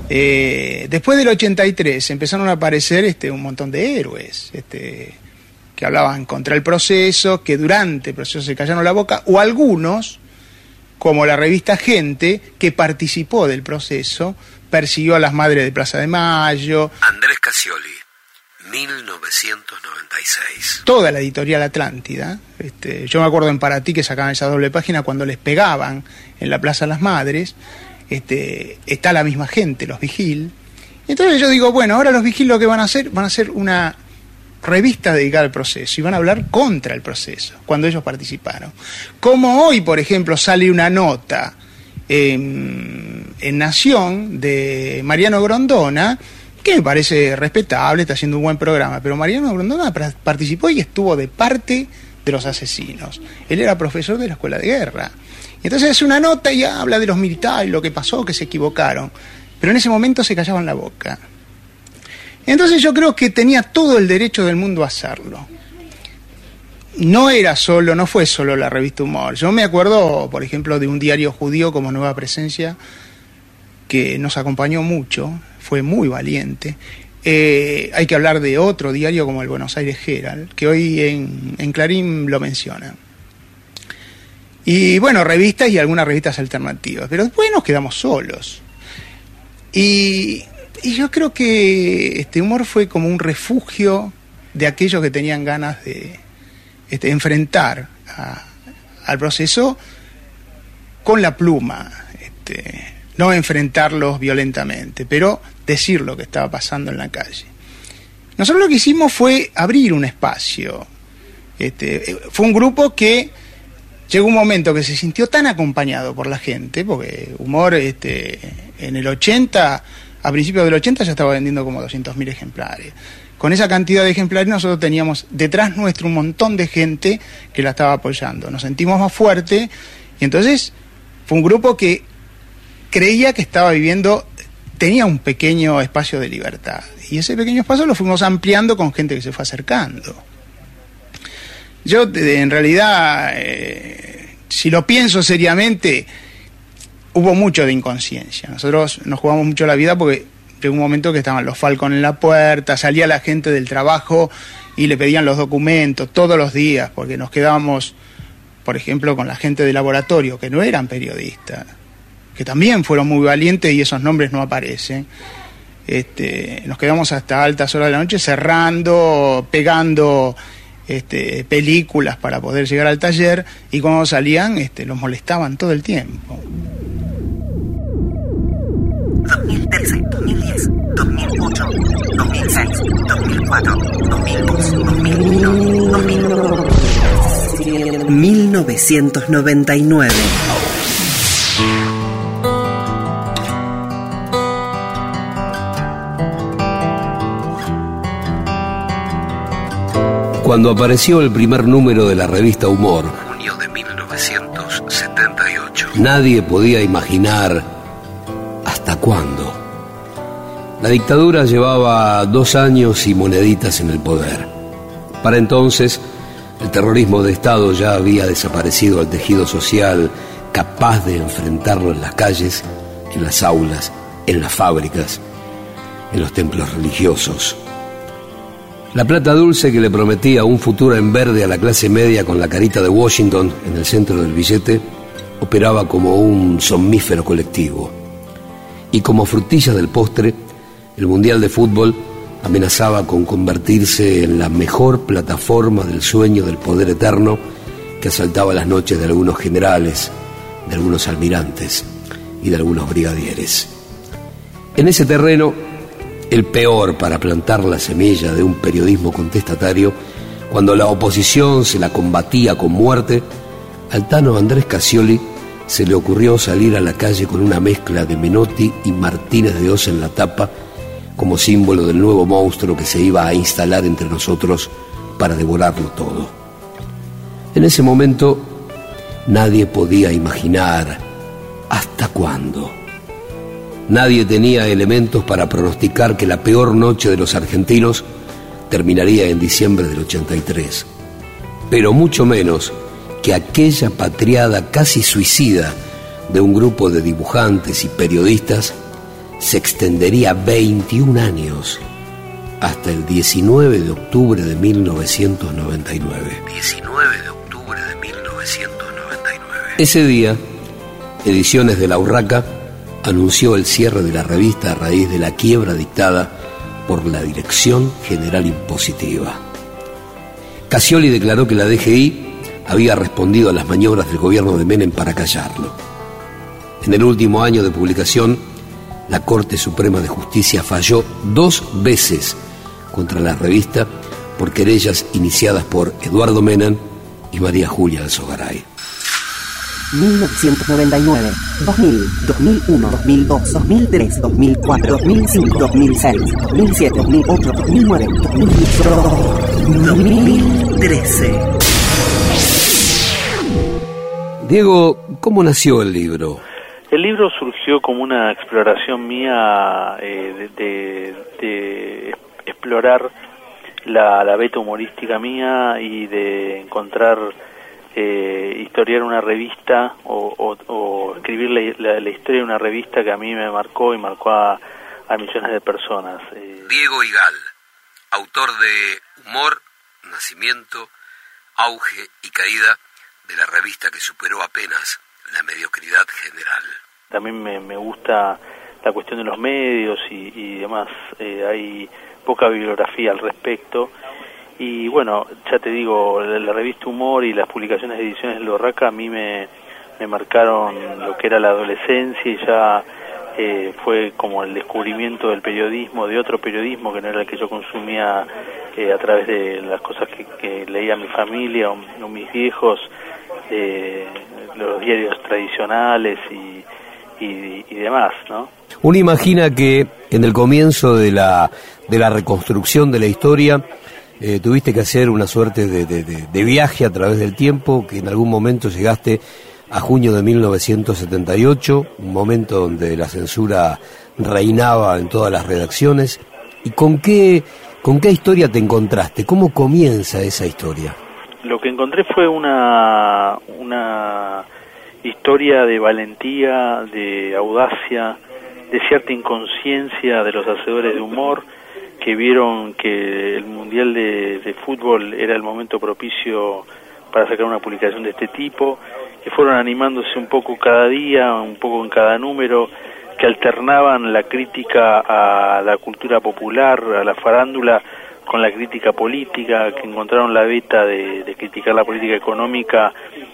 Después del 83 empezaron a aparecer un montón de héroes que hablaban contra el proceso, que durante el proceso se callaron la boca, o algunos, como la revista Gente, que participó del proceso, persiguió a las madres de Plaza de Mayo. Andrés Scacioli, 1996. Toda la editorial Atlántida. Yo me acuerdo en Para Ti que sacaban esa doble página cuando les pegaban en la Plaza de las Madres. Está la misma gente, los Vigil. Entonces yo digo, bueno, ahora los Vigil lo que van a hacer una revista dedicada al proceso y van a hablar contra el proceso, cuando ellos participaron. Como hoy, por ejemplo, sale una nota en Nación de Mariano Grondona, que me parece respetable, está haciendo un buen programa, pero Mariano Grondona participó y estuvo de parte de los asesinos. Él era profesor de la Escuela de Guerra. Y entonces hace una nota y habla de los militares, lo que pasó, que se equivocaron. Pero en ese momento se callaban la boca. Entonces yo creo que tenía todo el derecho del mundo a hacerlo. No fue solo la revista Humor. Yo me acuerdo, por ejemplo, de un diario judío como Nueva Presencia, que nos acompañó mucho, fue muy valiente. Hay que hablar de otro diario como el Buenos Aires Herald, que hoy en Clarín lo menciona. Y bueno, revistas y algunas revistas alternativas, pero después nos quedamos solos. Y yo creo que Humor fue como un refugio de aquellos que tenían ganas de enfrentar al proceso con la pluma, no enfrentarlos violentamente, pero decir lo que estaba pasando en la calle. Nosotros lo que hicimos fue abrir un espacio. Fue un grupo que llegó un momento que se sintió tan acompañado por la gente, porque Humor en el 80, a principios del 80 ya estaba vendiendo como 200.000 ejemplares. Con esa cantidad de ejemplares nosotros teníamos detrás nuestro un montón de gente que la estaba apoyando. Nos sentimos más fuertes y entonces fue un grupo que creía que estaba viviendo, tenía un pequeño espacio de libertad. Y ese pequeño espacio lo fuimos ampliando con gente que se fue acercando. Yo, en realidad, si lo pienso seriamente, hubo mucho de inconsciencia. Nosotros nos jugamos mucho la vida porque llegó un momento que estaban los Falcon en la puerta, salía la gente del trabajo y le pedían los documentos todos los días, porque nos quedábamos, por ejemplo, con la gente de laboratorio, que no eran periodistas, que también fueron muy valientes y esos nombres no aparecen. Nos quedamos hasta altas horas de la noche cerrando, pegando películas para poder llegar al taller, y cuando salían los molestaban todo el tiempo. 2013, 2010, 2008, 2006, 2004, 2002, 2001, 2001. 1999. Cuando apareció el primer número de la revista Humor, junio de 1978, nadie podía imaginar hasta cuándo. La dictadura llevaba 2 años y moneditas en el poder. Para entonces, el terrorismo de Estado ya había desaparecido al tejido social capaz de enfrentarlo en las calles, en las aulas, en las fábricas, en los templos religiosos. La plata dulce que le prometía un futuro en verde a la clase media con la carita de Washington en el centro del billete operaba como un somnífero colectivo. Y como frutilla del postre, el Mundial de Fútbol amenazaba con convertirse en la mejor plataforma del sueño del poder eterno que asaltaba las noches de algunos generales, de algunos almirantes y de algunos brigadieres. En ese terreno, el peor para plantar la semilla de un periodismo contestatario, cuando la oposición se la combatía con muerte, al tano Andrés Scacioli se le ocurrió salir a la calle con una mezcla de Menotti y Martínez de Oz en la tapa, como símbolo del nuevo monstruo que se iba a instalar entre nosotros para devorarlo todo. En ese momento nadie podía imaginar hasta cuándo. Nadie tenía elementos para pronosticar que la peor noche de los argentinos terminaría en diciembre del 83, pero mucho menos que aquella patriada casi suicida de un grupo de dibujantes y periodistas se extendería 21 años hasta el 19 de octubre de 1999. 19 de octubre de 1999. Ese día, Ediciones de La Urraca anunció el cierre de la revista a raíz de la quiebra dictada por la Dirección General Impositiva. Cassioli declaró que la DGI había respondido a las maniobras del gobierno de Menem para callarlo. En el último año de publicación, la Corte Suprema de Justicia falló 2 veces contra la revista por querellas iniciadas por Eduardo Menem y María Julia Alzogaray. 1999, 2000, 2001, 2002, 2003, 2004, 2005, 2006, 2007, 2008, 2009, 2010, 2013. Diego, ¿cómo nació el libro? El libro surgió como una exploración mía de explorar la beta humorística mía y de encontrar, historiar una revista o escribir la historia de una revista que a mí me marcó y marcó a millones de personas. Diego Igal, autor de Humor, Nacimiento, Auge y Caída de la revista que superó apenas la mediocridad general. También me gusta la cuestión de los medios y demás. Hay poca bibliografía al respecto. Y bueno, ya te digo, la revista Humor y las publicaciones de Ediciones de La Urraca a mí me marcaron lo que era la adolescencia y ya fue como el descubrimiento del periodismo, de otro periodismo que no era el que yo consumía a través de las cosas que leía mi familia o mis viejos, los diarios tradicionales y demás, ¿no? Uno imagina que en el comienzo de la reconstrucción de la historia tuviste que hacer una suerte de viaje a través del tiempo, que en algún momento llegaste a junio de 1978, un momento donde la censura reinaba en todas las redacciones. ¿Y con qué historia te encontraste? ¿Cómo comienza esa historia? Lo que encontré fue una historia de valentía, de audacia, de cierta inconsciencia de los hacedores de humor que vieron que el Mundial de Fútbol era el momento propicio para sacar una publicación de este tipo, que fueron animándose un poco cada día, un poco en cada número, que alternaban la crítica a la cultura popular, a la farándula, con la crítica política, que encontraron la beta de criticar la política económica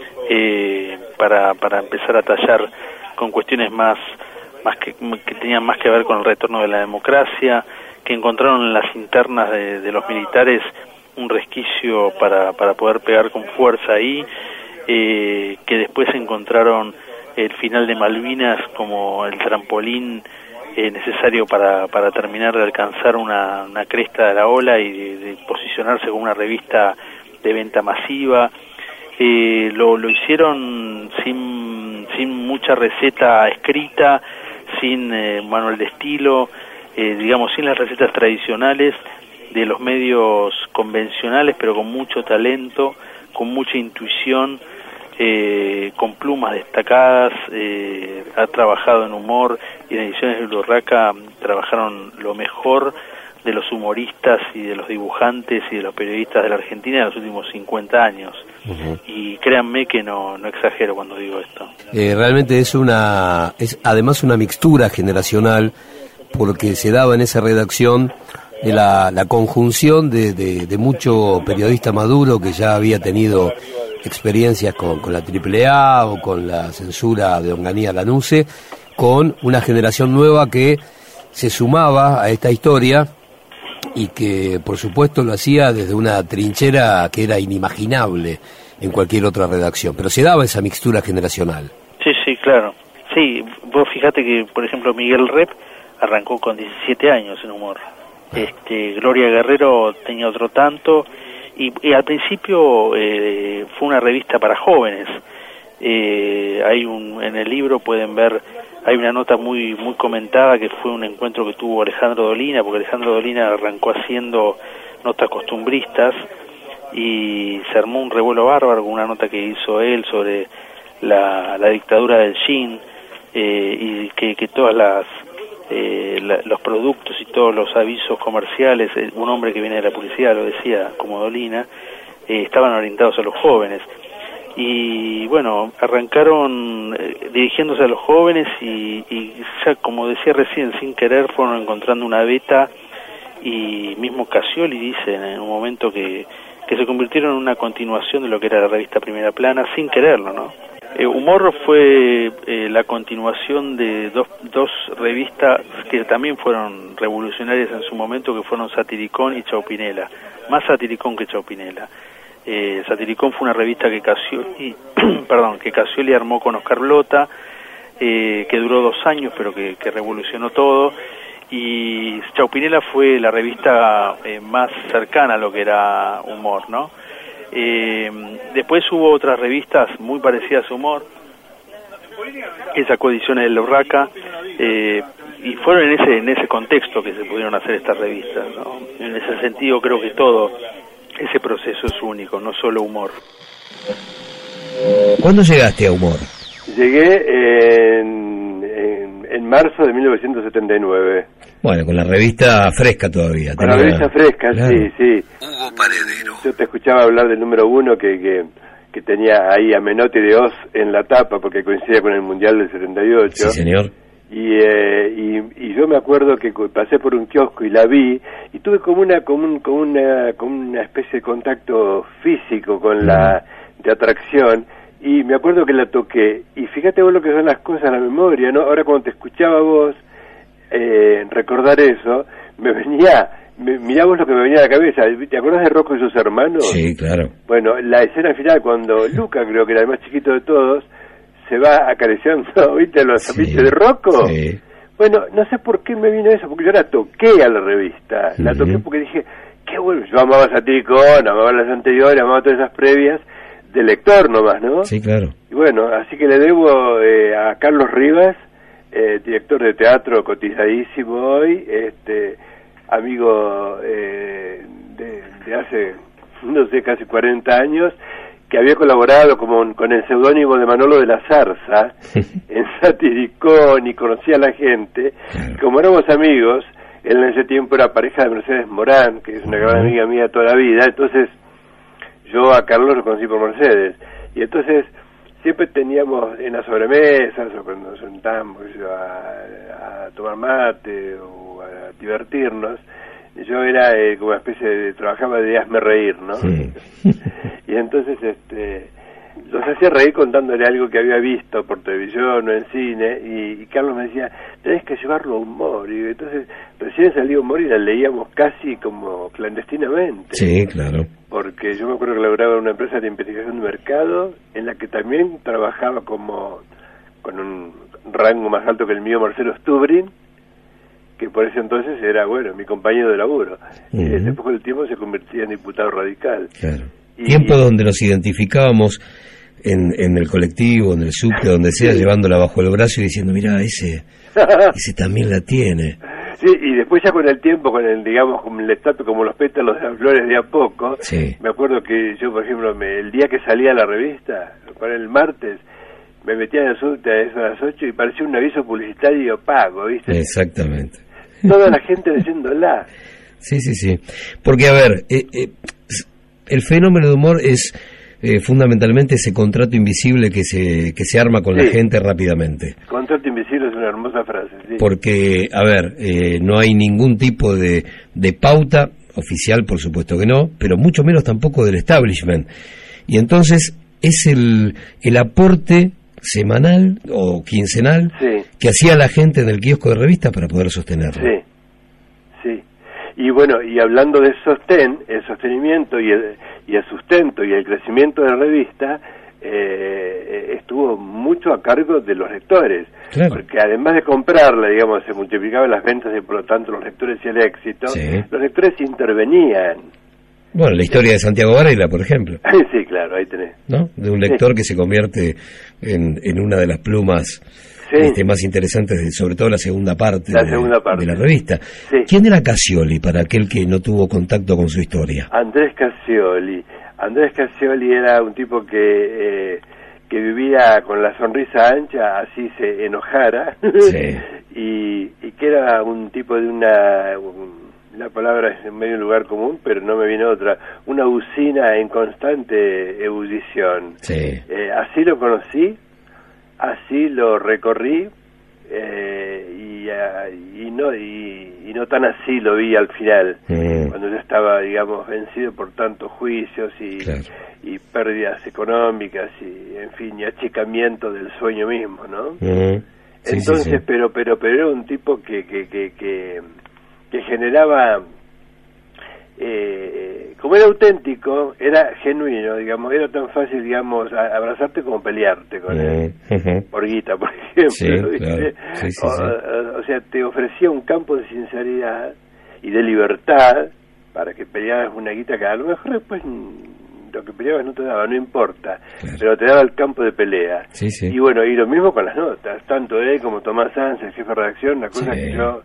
para empezar a tallar con cuestiones más que tenían más que ver con el retorno de la democracia, que encontraron en las internas de los militares un resquicio para poder pegar con fuerza ahí, que después encontraron el final de Malvinas como el trampolín necesario para terminar de alcanzar una cresta de la ola y de posicionarse como una revista de venta masiva. Lo hicieron sin mucha receta escrita, sin manual de estilo, digamos sin las recetas tradicionales de los medios convencionales, pero con mucho talento, con mucha intuición, con plumas destacadas. Ha trabajado en humor y en Ediciones de La Urraca trabajaron lo mejor de los humoristas y de los dibujantes y de los periodistas de la Argentina en los últimos 50 años. Uh-huh. Y créanme que no exagero cuando digo esto. Realmente es además una mixtura generacional, porque se daba en esa redacción de la conjunción de mucho periodista maduro que ya había tenido experiencias con la AAA o con la censura de Onganía Lanuse, con una generación nueva que se sumaba a esta historia y que por supuesto lo hacía desde una trinchera que era inimaginable en cualquier otra redacción, pero se daba esa mixtura generacional. Sí, claro. Sí, vos fíjate que, por ejemplo, Miguel Rep arrancó con 17 años en humor. Gloria Guerrero tenía otro tanto, y al principio fue una revista para jóvenes. En el libro pueden ver, hay una nota muy comentada que fue un encuentro que tuvo Alejandro Dolina, porque Alejandro Dolina arrancó haciendo notas costumbristas y se armó un revuelo bárbaro con una nota que hizo él sobre la dictadura del jean, y que todas los productos y todos los avisos comerciales, un hombre que viene de la publicidad lo decía, como Dolina, estaban orientados a los jóvenes. Y bueno, arrancaron dirigiéndose a los jóvenes y ya, como decía recién, sin querer fueron encontrando una beta, y mismo Casioli dice en un momento que se convirtieron en una continuación de lo que era la revista Primera Plana, sin quererlo, ¿no? Humor fue la continuación de dos revistas que también fueron revolucionarias en su momento, que fueron Satiricón y Chaupinela, más Satiricón que Chaupinela. Satiricón fue una revista que Casioli armó con Oscar Blota, que duró 2 años, pero que revolucionó todo, y Chaupinela fue la revista más cercana a lo que era Humor, ¿no? Después hubo otras revistas muy parecidas a Humor, que sacó ediciones de La Urraca, y fueron en ese contexto que se pudieron hacer estas revistas, ¿no? En ese sentido creo que todo ese proceso es único, no solo Humor. ¿Cuándo llegaste a Humor? Llegué en marzo de 1979. Bueno, con la revista fresca todavía. Con la revista fresca, claro. Sí. Hugo Paredero. Yo te escuchaba hablar del número 1 que tenía ahí a Menotti de Oz en la tapa, porque coincidía con el Mundial del 78. Sí, señor. Y yo me acuerdo que pasé por un kiosco y la vi, y tuve como una especie de contacto físico con de atracción, y me acuerdo que la toqué, y fíjate vos lo que son las cosas, la memoria, ¿no? Ahora cuando te escuchaba vos recordar eso, mirá vos lo que me venía a la cabeza. ¿Te acordás de Rocco y sus hermanos? Sí, claro. Bueno, la escena final cuando Luca, creo que era el más chiquito de todos, se va acariciando, ¿viste? Los afiches de Rocco. Sí. Bueno, no sé por qué me vino eso, porque yo la toqué a la revista. La toqué porque dije, qué bueno, yo amaba Satiricón, amaba las anteriores, amaba todas esas previas, de lector nomás, ¿no? Sí, claro. Y bueno, así que le debo a Carlos Rivas, director de teatro cotizadísimo hoy, amigo de hace, no sé, casi 40 años, que había colaborado con el seudónimo de Manolo de la Zarza en Satiricón, y conocía a la gente. Como éramos amigos, él en ese tiempo era pareja de Mercedes Morán, que es una gran amiga mía toda la vida, entonces yo a Carlos lo conocí por Mercedes, y entonces siempre teníamos en las sobremesas, o cuando nos sentábamos a tomar mate o a divertirnos, yo era como una especie de, trabajaba de hazme reír, ¿no? Sí. Y entonces los hacía reír contándole algo que había visto por televisión o en cine, y Carlos me decía, tenés que llevarlo a Humor, y entonces recién salió Humor y la leíamos casi como clandestinamente. Sí, claro. Porque yo me acuerdo que laboraba en una empresa de investigación de mercado, en la que también trabajaba con un rango más alto que el mío, Marcelo Stubrin, que por ese entonces era, bueno, mi compañero de laburo. Y después con el tiempo se convertía en diputado radical. Claro. Tiempo donde nos identificábamos en el colectivo, en el subte, donde sea, llevándola bajo el brazo y diciendo, mirá, ese también la tiene. Sí, y después ya con el tiempo, con el, digamos, como el estatus, como los pétalos de las flores de a poco, sí. Me acuerdo que yo, por ejemplo, el día que salía la revista, para el martes, me metía en el subte a eso a las 8 y parecía un aviso publicitario pago, ¿viste? Exactamente. Toda la gente leyéndola. Sí. Porque, a ver, el fenómeno de Humor es fundamentalmente ese contrato invisible que se arma con la gente rápidamente. Contrato invisible es una hermosa frase, sí. Porque, a ver, no hay ningún tipo de pauta oficial, por supuesto que no, pero mucho menos tampoco del establishment. Y entonces es el aporte semanal o quincenal que hacía la gente en el kiosco de revistas para poder sostenerlo. Sí. Y bueno, y hablando de el sostenimiento y el sustento y el crecimiento de la revista, estuvo mucho a cargo de los lectores, claro. Porque además de comprarla, digamos, se multiplicaban las ventas y por lo tanto los lectores y el éxito, los lectores intervenían. Bueno, la historia de Santiago Varela, por ejemplo. Sí, claro, ahí tenés. ¿No? De un lector que se convierte en una de las plumas más interesantes, sobre todo la segunda parte de la revista. Sí. ¿Quién era Casioli, para aquel que no tuvo contacto con su historia? Andrés Casioli era un tipo que vivía con la sonrisa ancha, así se enojara, y que que era un tipo de la palabra es en medio lugar común, pero no me viene otra, una usina en constante ebullición. Sí. Así lo conocí, así lo recorrí, y no tan así lo vi al final, cuando yo estaba, digamos, vencido por tantos juicios y pérdidas económicas y, en fin, y achicamiento del sueño mismo, ¿no? Sí, entonces, sí. pero era un tipo que generaba, como era auténtico, era genuino, digamos, era tan fácil, digamos, abrazarte como pelearte con él, por guita, por ejemplo, sí, ¿viste? Claro. Sí, o sea, te ofrecía un campo de sinceridad y de libertad para que pelearas una guita que a lo mejor después lo que peleabas no te daba, no importa, claro. Pero te daba el campo de pelea. Sí, sí. Y bueno, y lo mismo con las notas, tanto él como Tomás Sanz, el jefe de redacción, una cosa que yo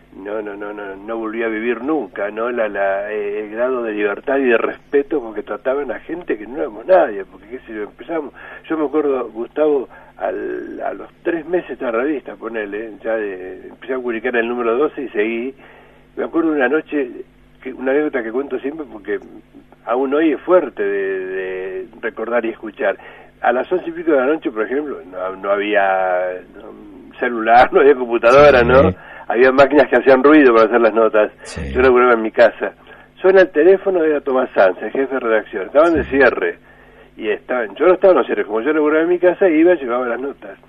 no volví a vivir nunca, ¿no? El grado de libertad y de respeto con que trataban a gente que no éramos nadie, porque qué sé yo, empezamos, yo me acuerdo, Gustavo, a los 3 meses de la revista, ponele, empecé a publicar el número 12 y seguí. Me acuerdo una noche, una anécdota que cuento siempre porque aún hoy es fuerte de recordar y escuchar. A las 11 y pico de la noche, por ejemplo, no había celular, no había computadora, ¿no? Había máquinas que hacían ruido para hacer las notas. Sí. Yo laburaba en mi casa. Suena el teléfono, era Tomás Sanz, el jefe de redacción. Estaban de cierre. Y yo no estaba en los cierres. Como yo laburaba en mi casa, iba y llevaba las notas.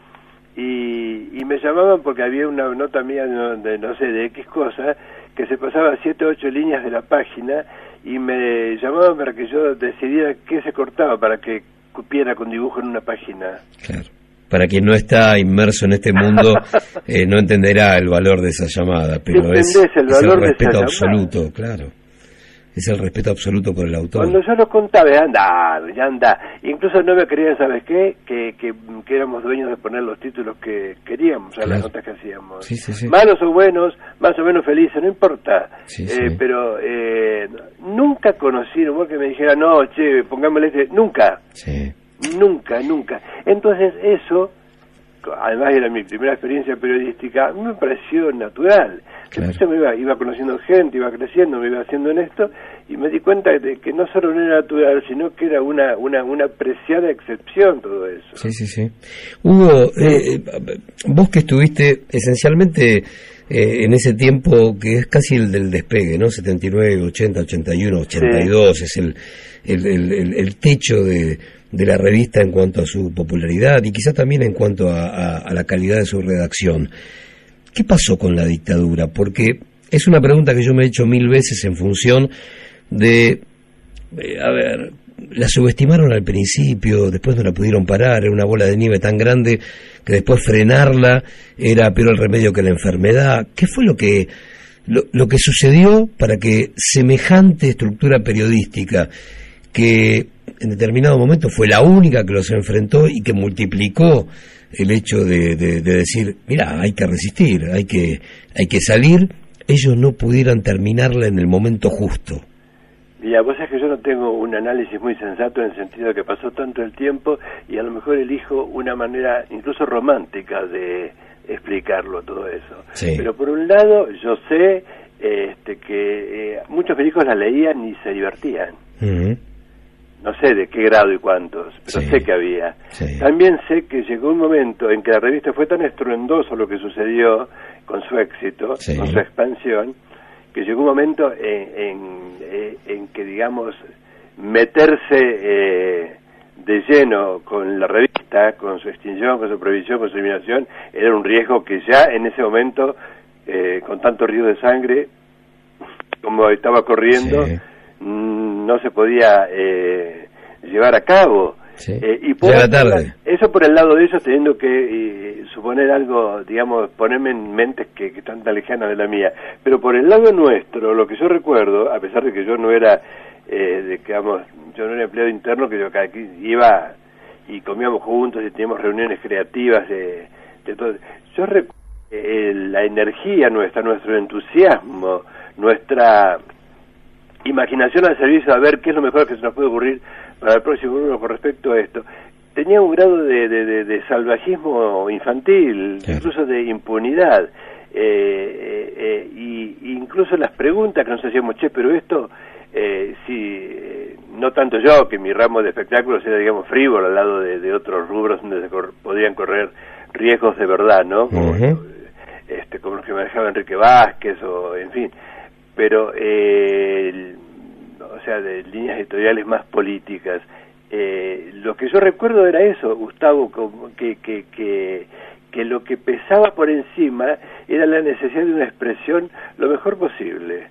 Y me llamaban porque había una nota mía de no sé, de X cosa, que se pasaba 7 o 8 líneas de la página, y me llamaban para que yo decidiera qué se cortaba para que cupiera con dibujo en una página. Claro. Para quien no está inmerso en este mundo, no entenderá el valor de esa llamada, pero es el respeto absoluto, claro. Es el respeto absoluto por el autor. Cuando yo lo contaba, ya anda. Incluso no me creían, ¿sabes qué? Que éramos dueños de poner los títulos que queríamos a las notas que hacíamos. Sí. Malos o buenos, más o menos felices, no importa. Pero nunca conocí un humor que me dijera, no, che, pongámosle este. Nunca. Sí. Nunca. Entonces eso, además era mi primera experiencia periodística, me pareció natural. Claro. Entonces me iba conociendo gente, iba creciendo, me iba haciendo en esto, y me di cuenta de que no solo no era natural, sino que era una apreciada excepción todo eso. Sí. Hugo, vos que estuviste esencialmente en ese tiempo que es casi el del despegue, ¿no? 79, 80, 81, 82, es el techo de la revista en cuanto a su popularidad y quizá también en cuanto a la calidad de su redacción. ¿Qué pasó con la dictadura? Porque es una pregunta que yo me he hecho 1000 veces en función de, la subestimaron al principio, después no la pudieron parar, era una bola de nieve tan grande que después frenarla era peor el remedio que la enfermedad. ¿Qué fue lo que sucedió para que semejante estructura periodística, que en determinado momento fue la única que los enfrentó y que multiplicó el hecho de decir, mira, hay que resistir, hay que salir, ellos no pudieran terminarla en el momento justo? Mira, vos sabés que yo no tengo un análisis muy sensato en el sentido de que pasó tanto el tiempo y a lo mejor elijo una manera incluso romántica de explicarlo todo eso. Sí. Pero por un lado yo sé que muchos médicos la leían y se divertían. No sé de qué grado y cuántos, pero sé que había. También sé que llegó un momento en que la revista fue tan estruendoso lo que sucedió con su éxito, con su expansión, que llegó un momento en que, digamos, meterse de lleno con la revista, con su extinción, con su prohibición, con su eliminación, era un riesgo que ya en ese momento, con tanto río de sangre como estaba corriendo, no se podía llevar a cabo. Y por eso por el lado de ellos, teniendo que suponer algo, digamos, ponerme en mentes que están tan lejanas de la mía. Pero por el lado nuestro, lo que yo recuerdo, a pesar de que yo no era, digamos, yo no era empleado interno, que yo aquí iba y comíamos juntos y teníamos reuniones creativas de todo. Yo recuerdo la energía nuestra, nuestro entusiasmo, nuestra imaginación al servicio a ver qué es lo mejor que se nos puede ocurrir para el próximo número con respecto a esto, tenía un grado de salvajismo infantil, incluso de impunidad. incluso las preguntas que nos hacíamos, pero esto, no tanto yo, que mi ramo de espectáculos era, digamos, frívolo al lado de otros rubros donde podían correr riesgos de verdad, ¿no? Como, como los que manejaba Enrique Vázquez, o en fin, pero, o sea, de líneas editoriales más políticas. Lo que yo recuerdo era eso, Gustavo, como que lo que pesaba por encima era la necesidad de una expresión lo mejor posible,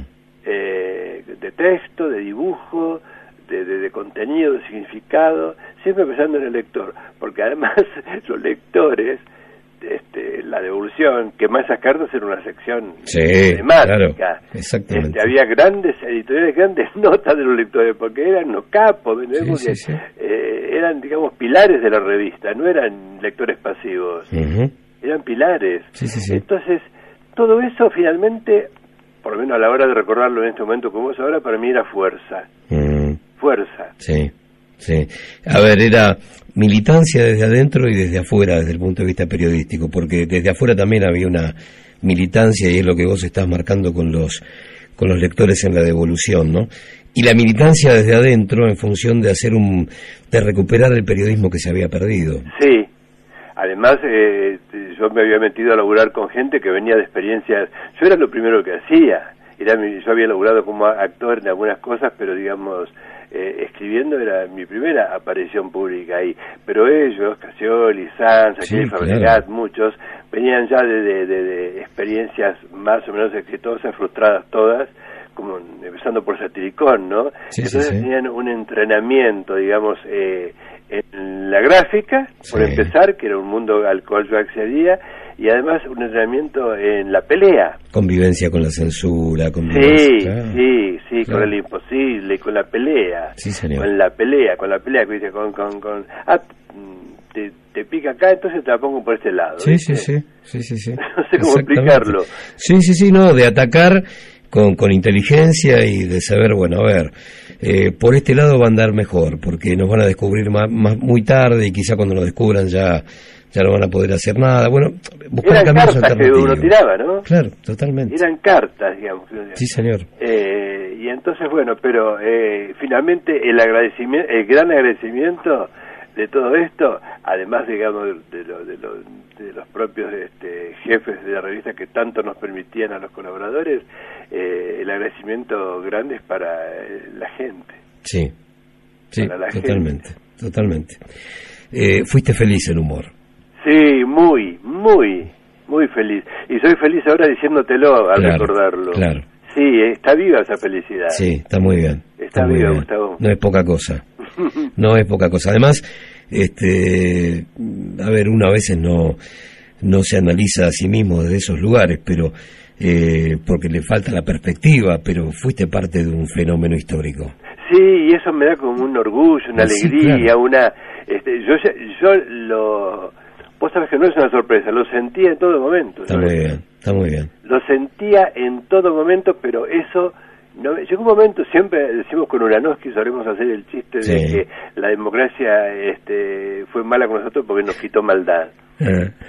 de texto, de dibujo, de contenido, de significado, siempre pensando en el lector, porque además los lectores, la devolución, que más esas cartas era una sección temática, claro, exactamente. Había grandes editoriales, grandes notas de los lectores, porque eran los capos, eran, digamos, pilares de la revista, no eran lectores pasivos, eran pilares. Entonces, todo eso finalmente, por lo menos a la hora de recordarlo en este momento como es ahora, para mí era fuerza. Fuerza. Sí. A ver, era militancia desde adentro y desde afuera, desde el punto de vista periodístico, porque desde afuera también había una militancia, y es lo que vos estás marcando con los lectores en la devolución, ¿no? Y la militancia desde adentro en función de de recuperar el periodismo que se había perdido. Sí. Además, yo me había metido a laburar con gente que venía de experiencias. Yo era lo primero que hacía. Yo había laburado como actor en algunas cosas, pero digamos, escribiendo era mi primera aparición pública ahí. Pero ellos, Scacioli, Sanz, Aquel Fabregat, muchos, venían ya de experiencias más o menos exitosas, frustradas todas, como empezando por Satiricón, ¿no? Entonces tenían un entrenamiento, digamos, en la gráfica, por empezar, que era un mundo al cual yo accedía, y además un entrenamiento en la pelea. Convivencia con la censura, con el imposible, con la pelea. Sí, señor. Con la pelea, que dice, te pica acá, entonces te la pongo por este lado. Sí. No sé cómo explicarlo. Sí, no, de atacar con inteligencia y de saber, bueno, a ver, por este lado va a andar mejor, porque nos van a descubrir muy tarde, y quizá cuando nos descubran ya no van a poder hacer nada. Bueno, buscar caminos alternativos. Que uno tiraba, ¿no? Claro, totalmente. Eran cartas, digamos. Sí, señor. Y entonces, bueno, pero finalmente el gran agradecimiento de todo esto, además, digamos, de los propios jefes de la revista que tanto nos permitían a los colaboradores, el agradecimiento grande es para la gente. Sí, totalmente. Fuiste feliz en Humor. Sí, muy feliz. Y soy feliz ahora diciéndotelo al recordarlo. Claro. Sí, está viva esa felicidad. Sí, está muy bien. Está viva, bien. Gustavo. No es poca cosa. No es poca cosa. Además, a ver, uno a veces no se analiza a sí mismo desde esos lugares, pero porque le falta la perspectiva, pero fuiste parte de un fenómeno histórico. Sí, y eso me da como un orgullo, una alegría, claro. Vos sabés que no es una sorpresa, lo sentía en todo momento. Está muy bien. Lo sentía en todo momento, pero eso... llegó un momento, siempre decimos con Uranowski, solemos hacer el chiste de que la democracia fue mala con nosotros porque nos quitó maldad. Y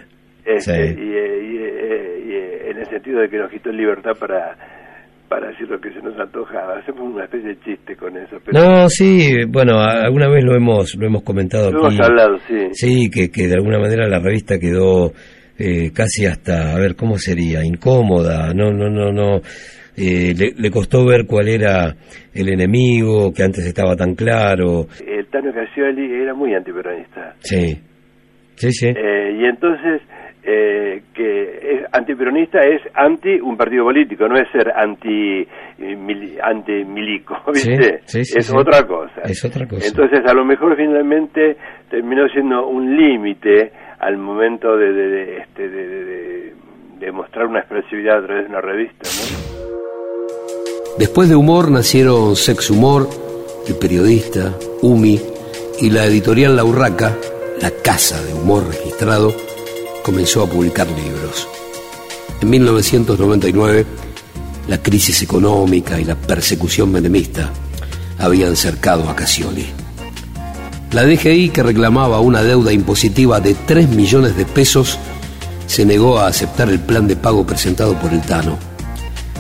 en el sentido de que nos quitó libertad para decir lo que se nos antoja. Hacemos una especie de chiste con eso. Pero no, sí, bueno, alguna vez lo hemos comentado aquí. Lo hemos hablado, sí. Sí, que de alguna manera la revista quedó casi hasta, a ver, ¿cómo sería? Incómoda, no. Le costó ver cuál era el enemigo, que antes estaba tan claro. El Tano Scacioli era muy antiperonista. Sí. Y entonces, que es antiperonista es anti un partido político, no es ser anti-milico, ¿viste? Es otra cosa. Es otra cosa. Entonces, a lo mejor finalmente terminó siendo un límite al momento de mostrar una expresividad a través de una revista, ¿no? Después de Humor nacieron Sex Humor, El Periodista, UMI y la editorial La Urraca, la casa de humor registrado, comenzó a publicar libros. En 1999, la crisis económica y la persecución menemista habían cercado a Scacioli. La DGI, que reclamaba una deuda impositiva de 3 millones de pesos, se negó a aceptar el plan de pago presentado por el Tano.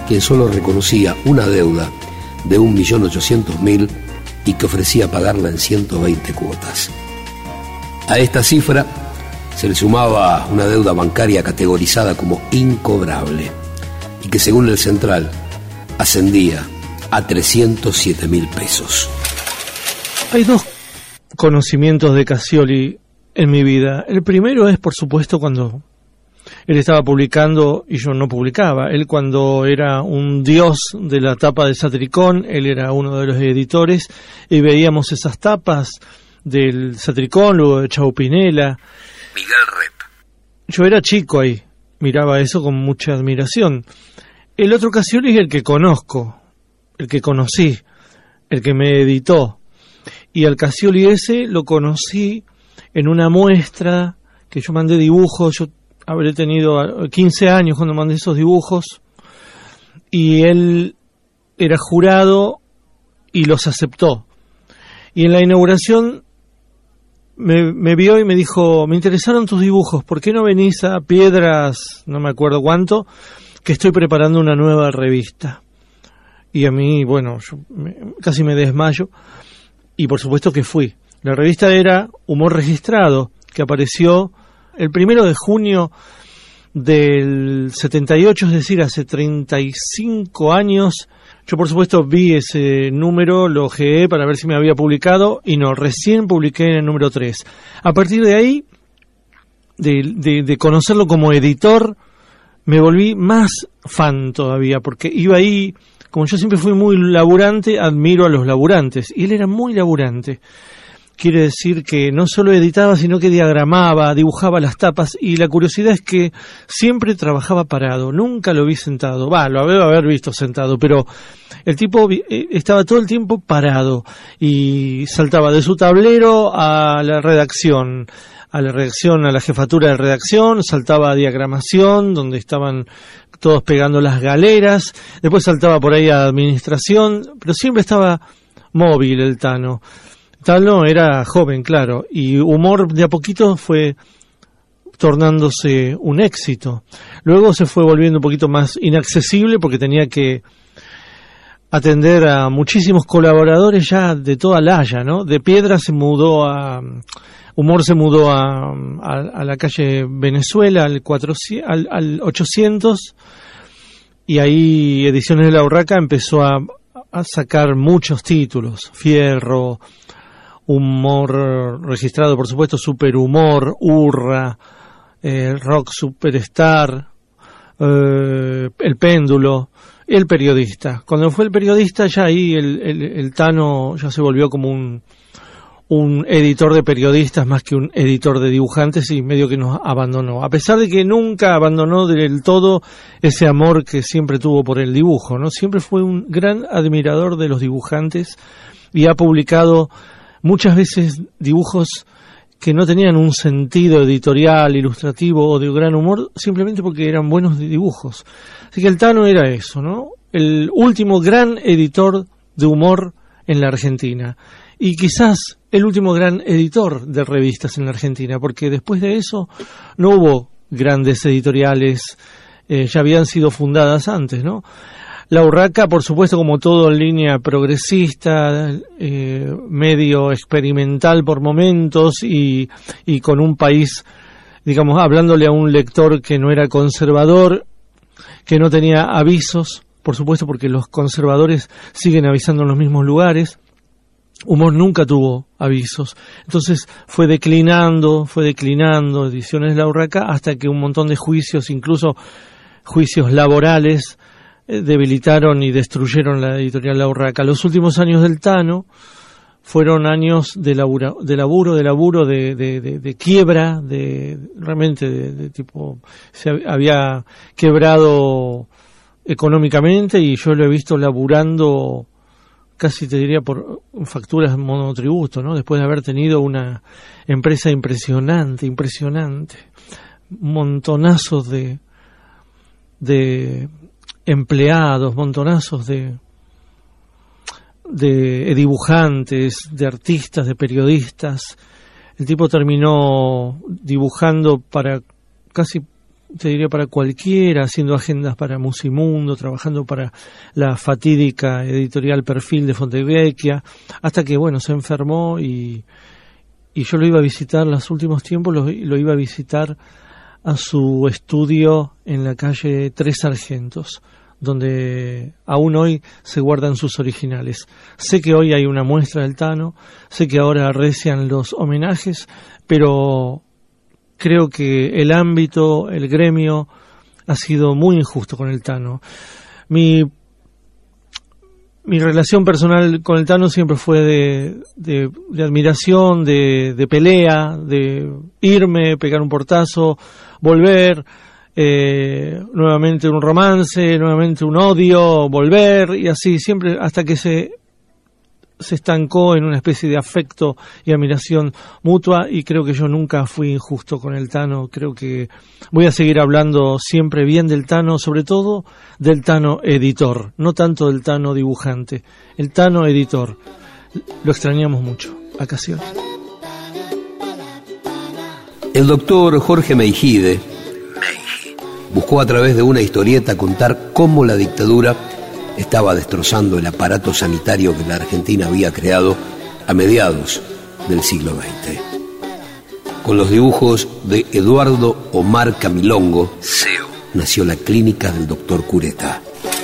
quien solo reconocía una deuda de 1.800.000 y que ofrecía pagarla en 120 cuotas. A esta cifra se le sumaba una deuda bancaria categorizada como incobrable y que, según el Central, ascendía a 307.000 pesos. Hay dos conocimientos de Cassioli en mi vida. El primero es, por supuesto, cuando él estaba publicando y yo no publicaba. Él, cuando era un dios de la tapa de Satricón, él era uno de los editores, y veíamos esas tapas del Satricón, luego de Chaupinela. Miguel Rep. Yo era chico ahí, miraba eso con mucha admiración. El otro Cassioli es el que conozco, el que conocí, el que me editó. Y al Cassioli ese lo conocí en una muestra que yo mandé dibujos. Yo habré tenido 15 años cuando mandé esos dibujos, y él era jurado y los aceptó. Y en la inauguración me vio y me dijo: me interesaron tus dibujos, ¿por qué no venís a Piedras, no me acuerdo cuánto, que estoy preparando una nueva revista? Y a mí, bueno, casi me desmayo, y por supuesto que fui. La revista era Humor Registrado, que apareció el 1 de junio del 78, es decir, hace 35 años. Yo, por supuesto, vi ese número, lo ojeé para ver si me había publicado, y no, recién publiqué en el número 3. A partir de ahí, de conocerlo como editor, me volví más fan todavía, porque iba ahí, como yo siempre fui muy laburante, admiro a los laburantes, y él era muy laburante. Quiere decir que no solo editaba, sino que diagramaba, dibujaba las tapas, y la curiosidad es que siempre trabajaba parado, nunca lo vi sentado. Lo debo haber visto sentado, pero el tipo estaba todo el tiempo parado y saltaba de su tablero a la redacción, a la jefatura de redacción, saltaba a diagramación, donde estaban todos pegando las galeras, después saltaba por ahí a administración, pero siempre estaba móvil el Tano. Tano era joven, claro, y Humor de a poquito fue tornándose un éxito. Luego se fue volviendo un poquito más inaccesible porque tenía que atender a muchísimos colaboradores ya de toda la Haya, ¿no? De Piedras se mudó Humor se mudó a la calle Venezuela, al 800, y ahí Ediciones de la Urraca empezó a sacar muchos títulos: Fierro, Humor Registrado, por supuesto, Superhumor, Hurra, Rock Superstar, El Péndulo, El Periodista. Cuando fue El Periodista, ya ahí el Tano ya se volvió como un editor de periodistas más que un editor de dibujantes, y medio que nos abandonó, a pesar de que nunca abandonó del todo ese amor que siempre tuvo por el dibujo, ¿no? Siempre fue un gran admirador de los dibujantes y ha publicado muchas veces dibujos que no tenían un sentido editorial, ilustrativo o de gran humor, simplemente porque eran buenos dibujos. Así que el Tano era eso, ¿no? El último gran editor de humor en la Argentina. Y quizás el último gran editor de revistas en la Argentina, porque después de eso no hubo grandes editoriales, ya habían sido fundadas antes, ¿no? La Urraca, por supuesto, como todo en línea progresista, medio experimental por momentos, y con un país, digamos, hablándole a un lector que no era conservador, que no tenía avisos, por supuesto, porque los conservadores siguen avisando en los mismos lugares. Humor nunca tuvo avisos, entonces fue declinando Ediciones de la Urraca, hasta que un montón de juicios, incluso juicios laborales, debilitaron y destruyeron la editorial La Urraca. Los últimos años del Tano fueron años de quiebra, realmente de tipo, se había quebrado económicamente, y yo lo he visto laburando casi, te diría, por facturas monotributo, ¿no? Después de haber tenido una empresa impresionante, montonazos de empleados, montonazos de dibujantes, de artistas, de periodistas. El tipo terminó dibujando para casi te diría para cualquiera, haciendo agendas para Musimundo, trabajando para la fatídica editorial Perfil de Fontevecchia, hasta que, bueno, se enfermó y yo lo iba a visitar los últimos tiempos, lo iba a visitar a su estudio en la calle Tres Sargentos, donde aún hoy se guardan sus originales. Sé que hoy hay una muestra del Tano, sé que ahora arrecian los homenajes, pero creo que el ámbito, el gremio, ha sido muy injusto con el Tano. Mi relación personal con el Tano siempre fue de admiración, de pelea, de irme, pegar un portazo, volver, nuevamente un romance, nuevamente un odio, volver, y así siempre hasta que se estancó en una especie de afecto y admiración mutua, y creo que yo nunca fui injusto con el Tano. Creo que voy a seguir hablando siempre bien del Tano, sobre todo del Tano editor, no tanto del Tano dibujante, el Tano editor. Lo extrañamos mucho, a Cassioli. El doctor Jorge Meijide buscó a través de una historieta contar cómo la dictadura estaba destrozando el aparato sanitario que la Argentina había creado a mediados del siglo XX. Con los dibujos de Eduardo Omar Camilongo, CEO, nació la clínica del doctor Cureta.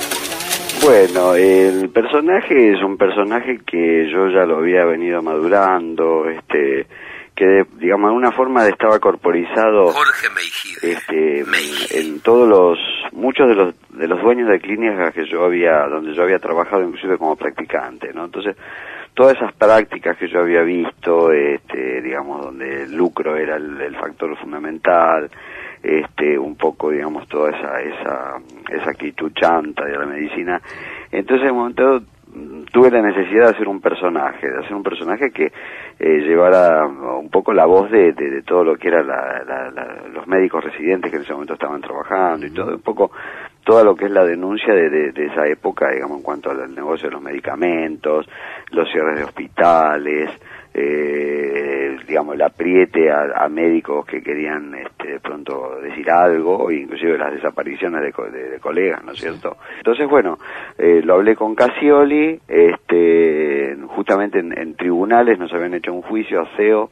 Bueno, el personaje es un personaje que yo ya lo había venido madurando, que digamos de alguna forma estaba corporizado Jorge Meijide, en todos muchos de los dueños de clínicas donde yo había trabajado inclusive como practicante, ¿no? Entonces todas esas prácticas que yo había visto, digamos donde el lucro era el factor fundamental, un poco digamos toda esa actitud chanta de la medicina. Entonces en un momento tuve la necesidad de hacer un personaje que llevara un poco la voz de todo lo que era los médicos residentes que en ese momento estaban trabajando y todo, un poco todo lo que es la denuncia de esa época, digamos, en cuanto al negocio de los medicamentos, los cierres de hospitales, digamos, el apriete a médicos que querían de pronto decir algo, inclusive las desapariciones de colegas, ¿no es cierto? Entonces, bueno, lo hablé con Cassioli, justamente en tribunales nos habían hecho un juicio a CEO,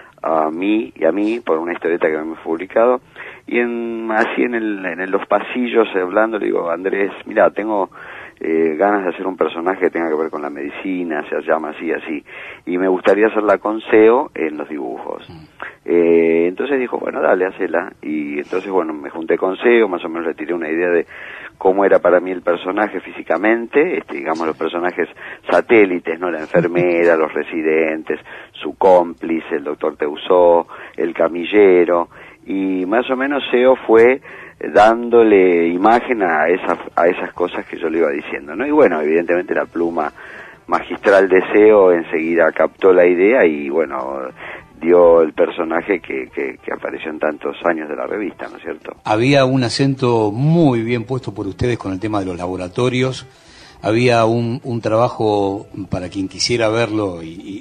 a mí por una historieta que habíamos publicado, y así en los pasillos hablando le digo, Andrés, mira, tengo ganas de hacer un personaje que tenga que ver con la medicina, se llama así, y me gustaría hacerla con CEO en los dibujos. Entonces dijo, bueno, dale, hacela, y entonces, bueno, me junté con CEO, más o menos le tiré una idea de cómo era para mí el personaje físicamente, digamos los personajes satélites, ¿no? La enfermera, los residentes, su cómplice, el doctor Teusó, el camillero, y más o menos CEO fue dándole imagen a esas cosas que yo le iba diciendo, ¿no? Y bueno, evidentemente la pluma magistral de CEO enseguida captó la idea y bueno, dio el personaje que apareció en tantos años de la revista, ¿no es cierto? Había un acento muy bien puesto por ustedes con el tema de los laboratorios, había un trabajo para quien quisiera verlo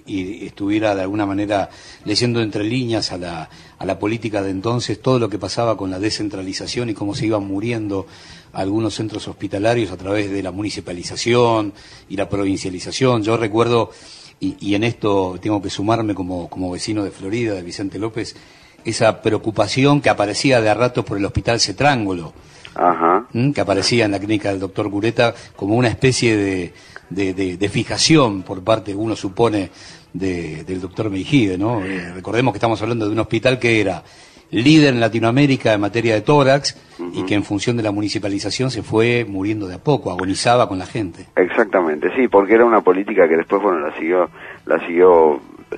y estuviera de alguna manera leyendo entre líneas a la política de entonces, todo lo que pasaba con la descentralización y cómo se iban muriendo algunos centros hospitalarios a través de la municipalización y la provincialización. Yo recuerdo, y en esto tengo que sumarme como vecino de Florida, de Vicente López, esa preocupación que aparecía de a ratos por el hospital Cetrángulo. Ajá. Que aparecía en la clínica del doctor Cureta como una especie de fijación por parte, uno supone, del doctor Meijide, ¿no? Recordemos que estamos hablando de un hospital que era líder en Latinoamérica en materia de tórax, y que en función de la municipalización se fue muriendo de a poco, agonizaba con la gente. Exactamente, sí, porque era una política que después, bueno, la siguió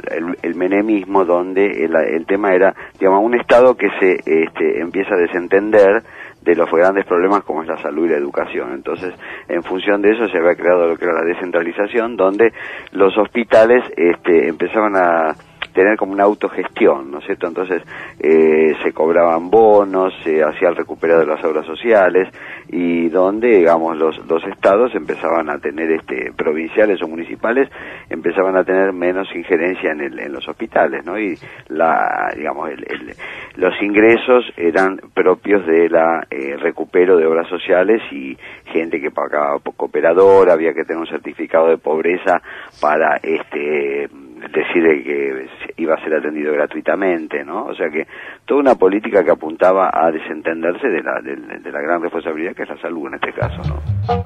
el menemismo, donde el tema era, digamos, un Estado que se empieza a desentender de los grandes problemas como es la salud y la educación. Entonces, en función de eso se había creado lo que era la descentralización, donde los hospitales empezaban a tener como una autogestión, ¿no es cierto? Entonces se cobraban bonos, se hacía el recupero de las obras sociales, y donde, digamos, los estados empezaban a tener, provinciales o municipales, empezaban a tener menos injerencia en los hospitales, ¿no? Y digamos, los ingresos eran propios de la recupero de obras sociales, y gente que pagaba cooperador, había que tener un certificado de pobreza para decir que iba a ser atendido gratuitamente, ¿no? O sea que toda una política que apuntaba a desentenderse de la gran responsabilidad que es la salud en este caso, ¿no?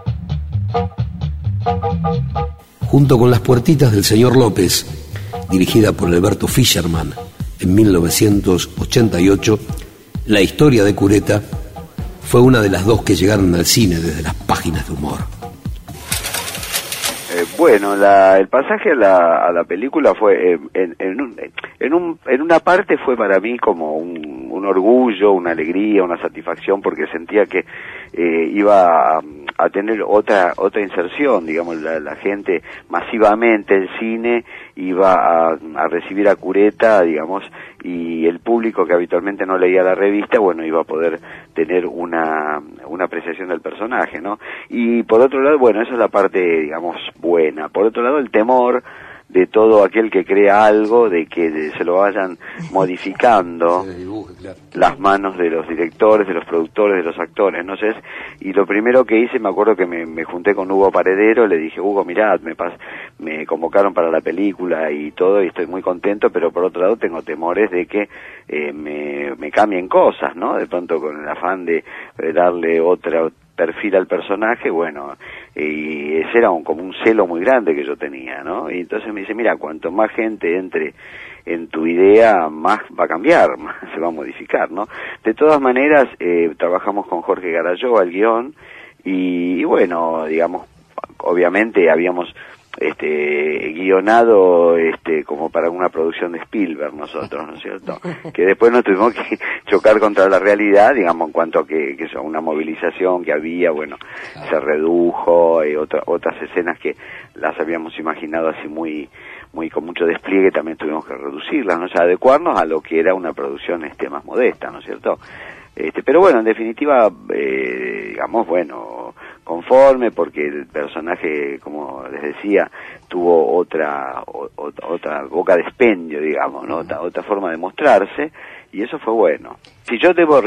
Junto con Las puertitas del señor López, dirigida por Alberto Fischerman en 1988, La historia de Cureta fue una de las dos que llegaron al cine desde las páginas de humor. Bueno, el pasaje a la película fue en una parte fue para mí como un orgullo, una alegría, una satisfacción, porque sentía que iba a tener otra inserción, digamos, la gente masivamente, el cine iba a recibir a Cureta, digamos, y el público que habitualmente no leía la revista, bueno, iba a poder tener una apreciación del personaje, ¿no? Y por otro lado, bueno, esa es la parte, digamos, buena. Por otro lado, el temor de todo aquel que crea algo, de que se lo vayan modificando las manos de los directores, de los productores, de los actores, no sé. Y lo primero que hice, me acuerdo que me junté con Hugo Paredero, le dije, Hugo, mirá, me convocaron para la película y todo, y estoy muy contento, pero por otro lado tengo temores de que me cambien cosas, ¿no? De pronto con el afán de darle otro perfil al personaje, bueno, y ese era como un celo muy grande que yo tenía, ¿no? Y entonces me dice, mira, cuanto más gente entre en tu idea, más va a cambiar, más se va a modificar, ¿no? De todas maneras, trabajamos con Jorge Garayó al guión, y bueno, digamos, obviamente habíamos guionado como para una producción de Spielberg nosotros, ¿no es cierto? Que después nos tuvimos que chocar contra la realidad, digamos, en cuanto a que una movilización que había, bueno, se redujo, otras escenas que las habíamos imaginado así muy con mucho despliegue, también tuvimos que reducirlas, ¿no? O sea, adecuarnos a lo que era una producción más modesta, ¿no es cierto? Pero bueno, en definitiva, digamos, bueno, conforme, porque el personaje, como les decía, tuvo otra boca de expendio, digamos, ¿no? Otra forma de mostrarse, y eso fue bueno. Si yo debo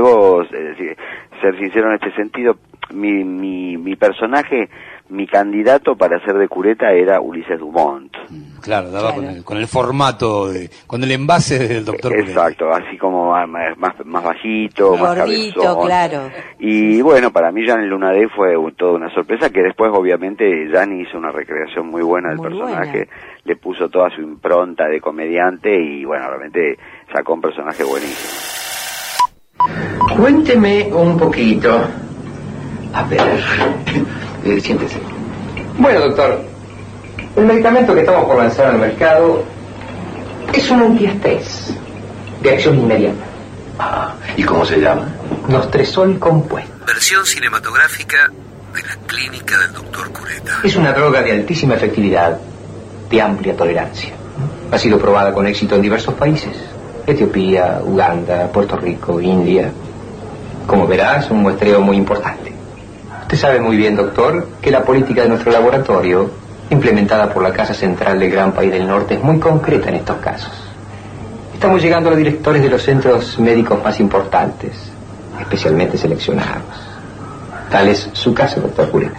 ser sincero en este sentido, mi personaje, mi candidato para ser de Cureta era Ulises Dumont. Claro, daba claro. Con el formato, con el envase del doctor Cureta. Exacto, así como más bajito, más cabezón. Claro. Y bueno, para mí Gianni Luna D fue toda una sorpresa, que después obviamente Gianni hizo una recreación muy buena del personaje, le puso toda su impronta de comediante, y bueno, realmente sacó un personaje buenísimo. Cuénteme un poquito. A ver, siéntese. Bueno, doctor, el medicamento que estamos por lanzar al mercado es un antiestrés de acción inmediata. ¿Y cómo se llama? Nostresol compuesto. Versión cinematográfica de la clínica del doctor Cureta. Es una droga de altísima efectividad, de amplia tolerancia. Ha sido probada con éxito en diversos países: Etiopía, Uganda, Puerto Rico, India. Como verás, un muestreo muy importante. Usted sabe muy bien, doctor, que la política de nuestro laboratorio, implementada por la Casa Central del Gran País del Norte, es muy concreta en estos casos. Estamos llegando a los directores de los centros médicos más importantes, especialmente seleccionados. Tal es su caso, doctor Cureta.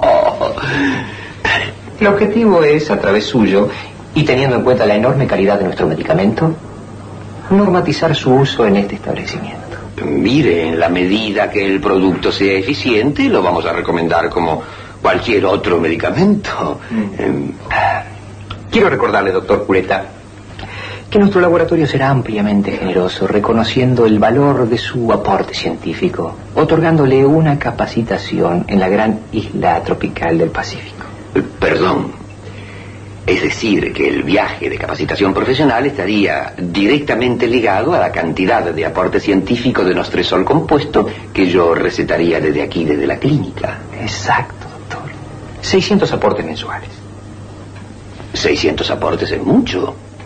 El objetivo es, a través suyo, y teniendo en cuenta la enorme calidad de nuestro medicamento, normatizar su uso en este establecimiento. Mire, en la medida que el producto sea eficiente, lo vamos a recomendar como cualquier otro medicamento. Quiero recordarle, doctor Cureta, que nuestro laboratorio será ampliamente generoso, reconociendo el valor de su aporte científico, otorgándole una capacitación en la gran isla tropical del Pacífico. Perdón. Es decir, que el viaje de capacitación profesional estaría directamente ligado a la cantidad de aporte científico de Nostresol compuesto que yo recetaría desde aquí, desde la clínica. Exacto, doctor. 600 aportes mensuales. 600 aportes es mucho.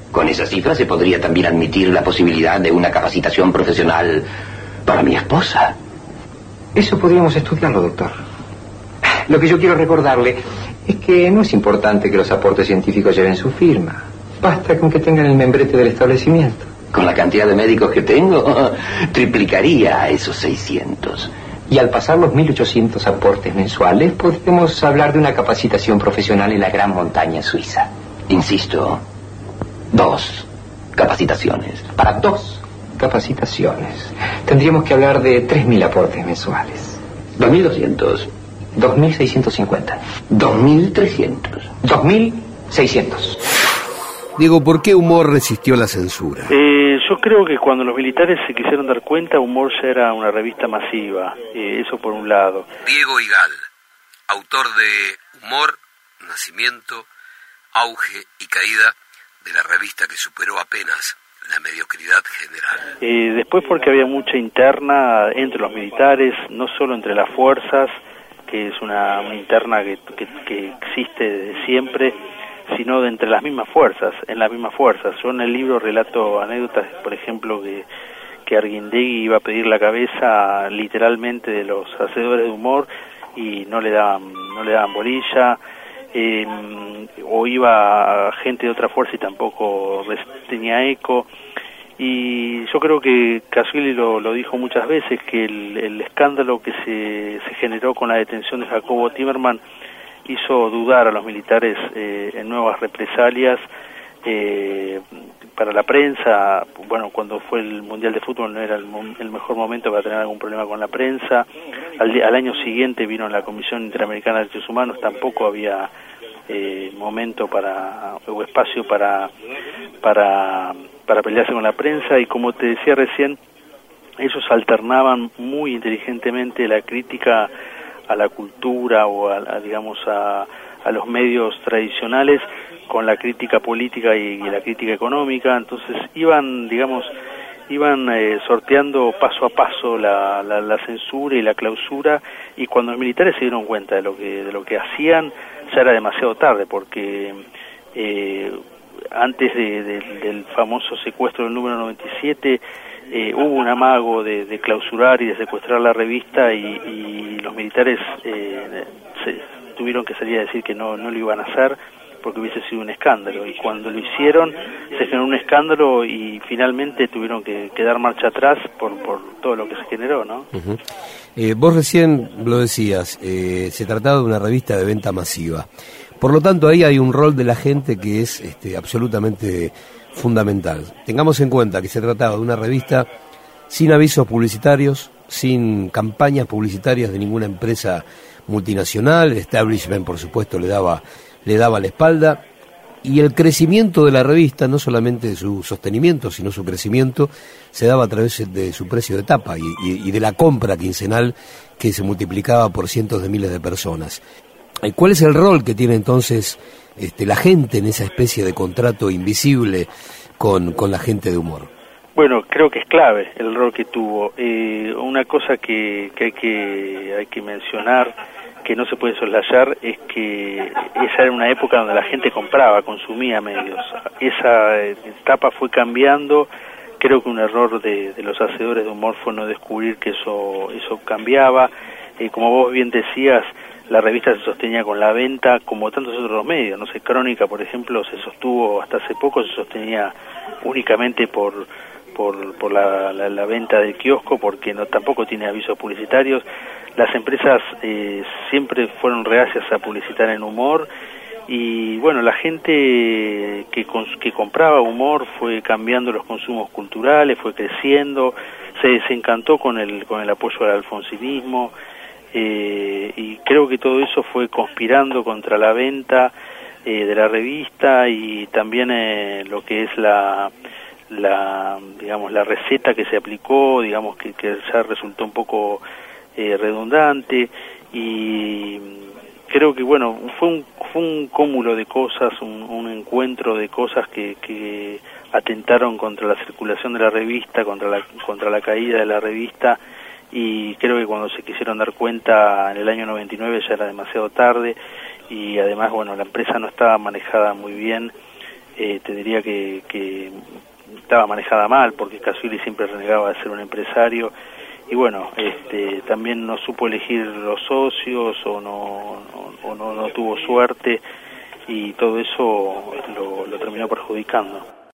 Con esa cifra se podría también admitir la posibilidad de una capacitación profesional para mi esposa. Eso podríamos estudiarlo, doctor. Lo que yo quiero recordarle es que no es importante que los aportes científicos lleven su firma. Basta con que tengan el membrete del establecimiento. Con la cantidad de médicos que tengo, triplicaría a esos 600. Y al pasar los 1.800 aportes mensuales, podemos hablar de una capacitación profesional en la gran montaña suiza. Insisto, 2 capacitaciones. Para 2 capacitaciones, tendríamos que hablar de 3.000 aportes mensuales. 2.200. 2.650. 2.300. 2.600. Diego, ¿por qué Humor resistió la censura? Yo creo que cuando los militares se quisieron dar cuenta, Humor ya era una revista masiva, eso por un lado. Diego Igal, autor de Humor, Nacimiento, Auge y Caída, de la revista que superó apenas la mediocridad general. Después porque había mucha interna entre los militares, no solo entre las fuerzas, que es una interna que existe desde siempre, sino de entre las mismas fuerzas, en las mismas fuerzas. Yo en el libro relato anécdotas, por ejemplo, que Arguindegui iba a pedir la cabeza literalmente de los hacedores de humor y no le daban bolilla, o iba gente de otra fuerza y tampoco tenía eco. Y yo creo que Casuili lo dijo muchas veces, que el escándalo que se generó con la detención de Jacobo Timerman hizo dudar a los militares en nuevas represalias para la prensa. Bueno, cuando fue el Mundial de Fútbol no era el mejor momento para tener algún problema con la prensa. Al año siguiente vino la Comisión Interamericana de Derechos Humanos, tampoco había momento o espacio para pelearse con la prensa, y como te decía recién, ellos alternaban muy inteligentemente la crítica a la cultura o a los medios tradicionales con la crítica política y la crítica económica. Entonces iban sorteando paso a paso la censura y la clausura, y cuando los militares se dieron cuenta de lo que hacían, ya era demasiado tarde, porque antes del famoso secuestro del número 97 hubo un amago de clausurar y de secuestrar la revista, y los militares tuvieron que salir a decir que no lo iban a hacer porque hubiese sido un escándalo, y cuando lo hicieron se generó un escándalo y finalmente tuvieron que dar marcha atrás por todo lo que se generó, ¿no? Uh-huh. Vos recién lo decías, se trataba de una revista de venta masiva, por lo tanto ahí hay un rol de la gente que es absolutamente fundamental. Tengamos en cuenta que se trataba de una revista sin avisos publicitarios, sin campañas publicitarias de ninguna empresa multinacional. El establishment, por supuesto, le daba la espalda, y el crecimiento de la revista, no solamente de su sostenimiento, sino su crecimiento, se daba a través de su precio de tapa y de la compra quincenal, que se multiplicaba por cientos de miles de personas. ¿Cuál es el rol que tiene entonces la gente en esa especie de contrato invisible con la gente de humor? Bueno, creo que es clave el rol que tuvo. Una cosa que hay que mencionar, que no se puede soslayar, es que esa era una época donde la gente compraba, consumía medios. Esa etapa fue cambiando. Creo que un error de los hacedores de humor fue no descubrir que eso cambiaba. Como vos bien decías, la revista se sostenía con la venta, como tantos otros medios. No sé, Crónica, por ejemplo, se sostuvo hasta hace poco, se sostenía únicamente por la venta del kiosco, porque tampoco tiene avisos publicitarios. Las empresas siempre fueron reacias a publicitar en humor, y bueno, la gente que compraba humor fue cambiando los consumos culturales, fue creciendo, se encantó con el apoyo al alfonsinismo, y creo que todo eso fue conspirando contra la venta de la revista, y también lo que es la receta que se aplicó, digamos que ya resultó un poco redundante, y creo que bueno, fue un cúmulo de cosas, un encuentro de cosas que atentaron contra la circulación de la revista, contra la caída de la revista, y creo que cuando se quisieron dar cuenta en el año 99 ya era demasiado tarde, y además bueno, la empresa no estaba manejada muy bien. te diría que estaba manejada mal, porque Scaglioli siempre renegaba de ser un empresario, y bueno, también no supo elegir los socios, o no tuvo suerte, y todo eso lo terminó perjudicando.